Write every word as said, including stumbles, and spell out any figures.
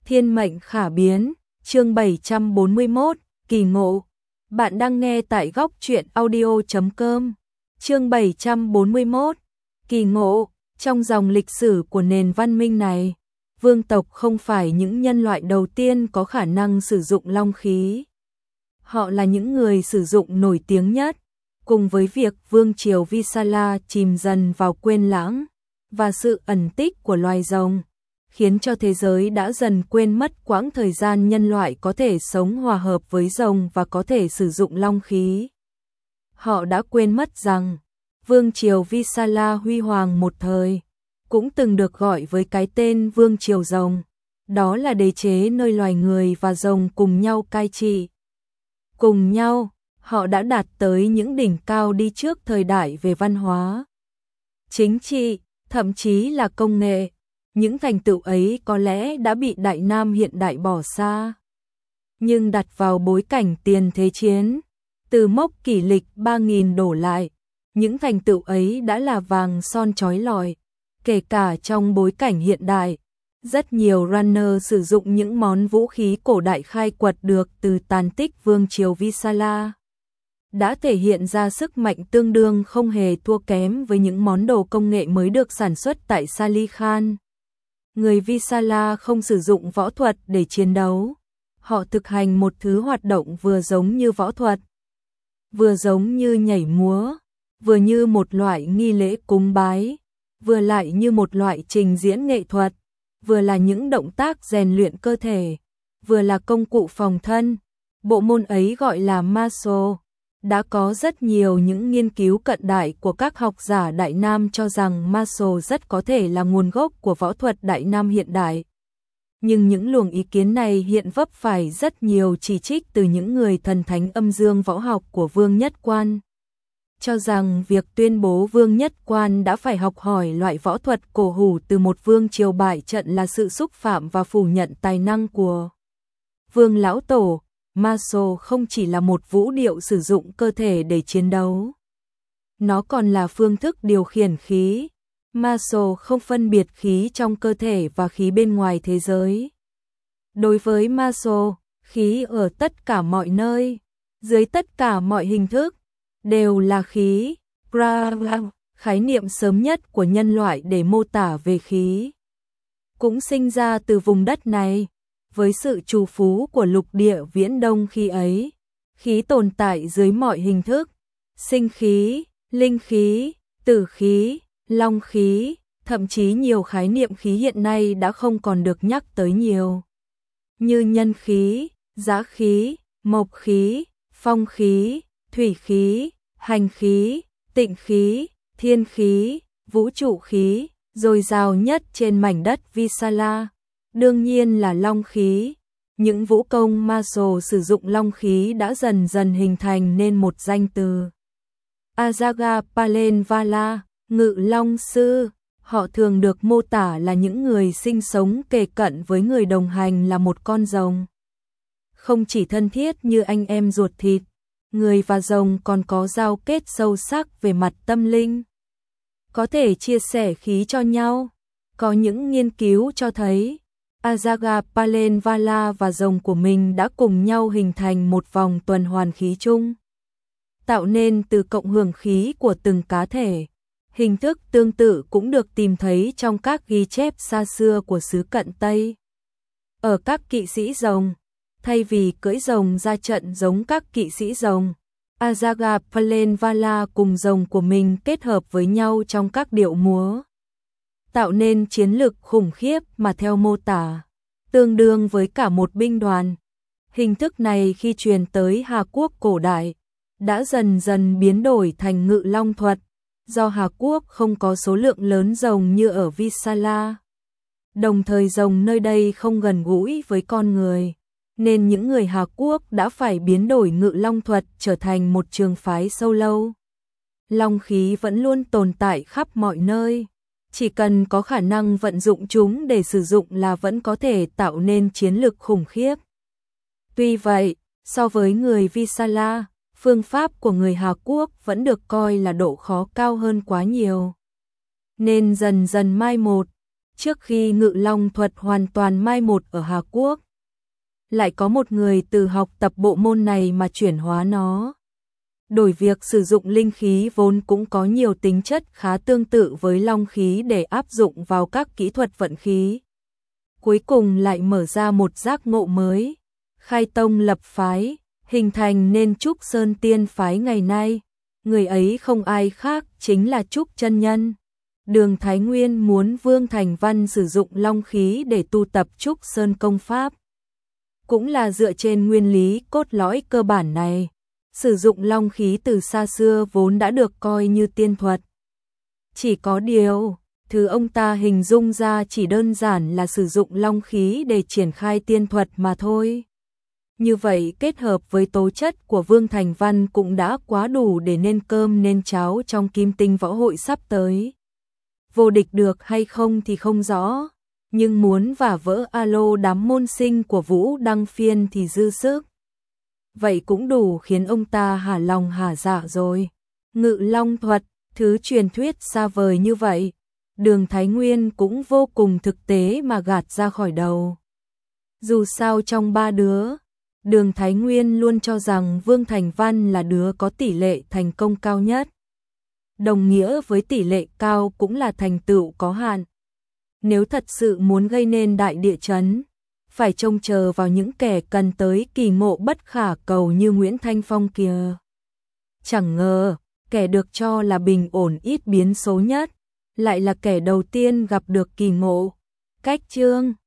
Thiên mệnh khả biến, chương bảy trăm bốn mươi mốt, kỳ ngộ. Bạn đang nghe tại góc truyện audio chấm com. Chương bảy trăm bốn mươi mốt, kỳ ngộ. Trong dòng lịch sử của nền văn minh này, vương tộc không phải những nhân loại đầu tiên có khả năng sử dụng long khí. Họ là những người sử dụng nổi tiếng nhất, cùng với việc vương triều Visala chìm dần vào quên lãng và sự ẩn tích của loài rồng, khiến cho thế giới đã dần quên mất quãng thời gian nhân loại có thể sống hòa hợp với rồng và có thể sử dụng long khí. Họ đã quên mất rằng, vương triều Visala huy hoàng một thời, cũng từng được gọi với cái tên vương triều rồng. Đó là đế chế nơi loài người và rồng cùng nhau cai trị. Cùng nhau, họ đã đạt tới những đỉnh cao đi trước thời đại về văn hóa, chính trị, thậm chí là công nghệ. Những thành tựu ấy có lẽ đã bị Đại Nam hiện đại bỏ xa. Nhưng đặt vào bối cảnh tiền thế chiến, từ mốc kỷ lịch ba nghìn đổ lại, những thành tựu ấy đã là vàng son chói lọi. Kể cả trong bối cảnh hiện đại, rất nhiều runner sử dụng những món vũ khí cổ đại khai quật được từ tàn tích vương triều Visala, đã thể hiện ra sức mạnh tương đương không hề thua kém với những món đồ công nghệ mới được sản xuất tại Salih Khan. Người Visala không sử dụng võ thuật để chiến đấu. Họ thực hành một thứ hoạt động vừa giống như võ thuật, vừa giống như nhảy múa, vừa như một loại nghi lễ cúng bái, vừa lại như một loại trình diễn nghệ thuật, vừa là những động tác rèn luyện cơ thể, vừa là công cụ phòng thân. Bộ môn ấy gọi là martial. Đã có rất nhiều những nghiên cứu cận đại của các học giả Đại Nam cho rằng martial rất có thể là nguồn gốc của võ thuật Đại Nam hiện đại. Nhưng những luồng ý kiến này hiện vấp phải rất nhiều chỉ trích từ những người thần thánh âm dương võ học của Vương Nhất Quan, cho rằng việc tuyên bố Vương Nhất Quan đã phải học hỏi loại võ thuật cổ hủ từ một vương triều bại trận là sự xúc phạm và phủ nhận tài năng của Vương Lão Tổ. Martial không chỉ là một vũ điệu sử dụng cơ thể để chiến đấu, nó còn là phương thức điều khiển khí. Martial không phân biệt khí trong cơ thể và khí bên ngoài thế giới. Đối với martial, khí ở tất cả mọi nơi, dưới tất cả mọi hình thức, đều là khí. Brahma, khái niệm sớm nhất của nhân loại để mô tả về khí, cũng sinh ra từ vùng đất này. Với sự trù phú của lục địa Viễn Đông khi ấy, khí tồn tại dưới mọi hình thức, sinh khí, linh khí, tử khí, long khí, thậm chí nhiều khái niệm khí hiện nay đã không còn được nhắc tới nhiều, như nhân khí, giá khí, mộc khí, phong khí, thủy khí, hành khí, tịnh khí, thiên khí, vũ trụ khí, dồi dào nhất trên mảnh đất Visala đương nhiên là long khí. Những vũ công martial sử dụng long khí đã dần dần hình thành nên một danh từ Ajagappalenvala, ngự long sư. Họ thường được mô tả là những người sinh sống kề cận với người đồng hành là một con rồng. Không chỉ thân thiết như anh em ruột thịt, người và rồng còn có giao kết sâu sắc về mặt tâm linh, có thể chia sẻ khí cho nhau. Có những nghiên cứu cho thấy Ajagappalenvala và rồng của mình đã cùng nhau hình thành một vòng tuần hoàn khí chung, tạo nên từ cộng hưởng khí của từng cá thể. Hình thức tương tự cũng được tìm thấy trong các ghi chép xa xưa của xứ Cận Tây. Ở các kỵ sĩ rồng, thay vì cưỡi rồng ra trận giống các kỵ sĩ rồng, Ajagappalenvala cùng rồng của mình kết hợp với nhau trong các điệu múa, tạo nên chiến lực khủng khiếp mà theo mô tả, tương đương với cả một binh đoàn. Hình thức này khi truyền tới Hà Quốc cổ đại, đã dần dần biến đổi thành ngự long thuật, do Hà Quốc không có số lượng lớn rồng như ở Visala. Đồng thời rồng nơi đây không gần gũi với con người, nên những người Hà Quốc đã phải biến đổi ngự long thuật trở thành một trường phái sâu lâu. Long khí vẫn luôn tồn tại khắp mọi nơi. Chỉ cần có khả năng vận dụng chúng để sử dụng là vẫn có thể tạo nên chiến lực khủng khiếp. Tuy vậy, so với người Visala, phương pháp của người Hà Quốc vẫn được coi là độ khó cao hơn quá nhiều, nên dần dần mai một. trước khi ngự long thuật hoàn toàn mai một ở Hà Quốc. Lại có một người từ học tập bộ môn này mà chuyển hóa nó. Đổi việc sử dụng linh khí vốn cũng có nhiều tính chất khá tương tự với long khí để áp dụng vào các kỹ thuật vận khí. Cuối cùng lại mở ra một giác ngộ mới, khai tông lập phái, hình thành nên Trúc Sơn Tiên phái ngày nay. Người ấy không ai khác chính là Trúc Chân Nhân. Đường Thái Nguyên muốn Vương Thành Văn sử dụng long khí để tu tập Trúc Sơn công pháp. Cũng là dựa trên nguyên lý cốt lõi cơ bản này. Sử dụng long khí từ xa xưa vốn đã được coi như tiên thuật. Chỉ có điều, thứ ông ta hình dung ra chỉ đơn giản là sử dụng long khí để triển khai tiên thuật mà thôi. Như vậy kết hợp với tố chất của Vương Thành Văn cũng đã quá đủ để nên cơm nên cháo trong Kim Tinh Võ Hội sắp tới. Vô địch được hay không thì không rõ, nhưng muốn vả vỡ alo đám môn sinh của Vũ Đăng Phiên thì dư sức. Vậy cũng đủ khiến ông ta hả lòng hả dạ rồi. Ngự long thuật, thứ truyền thuyết xa vời như vậy, Đường Thái Nguyên cũng vô cùng thực tế mà gạt ra khỏi đầu. Dù sao trong ba đứa, Đường Thái Nguyên luôn cho rằng Vương Thành Văn là đứa có tỷ lệ thành công cao nhất. Đồng nghĩa với tỷ lệ cao cũng là thành tựu có hạn. Nếu thật sự muốn gây nên đại địa chấn, phải trông chờ vào những kẻ cần tới kỳ ngộ bất khả cầu như Nguyễn Thanh Phong kìa. Chẳng ngờ, kẻ được cho là bình ổn ít biến số nhất, lại là kẻ đầu tiên gặp được kỳ ngộ. Cách chương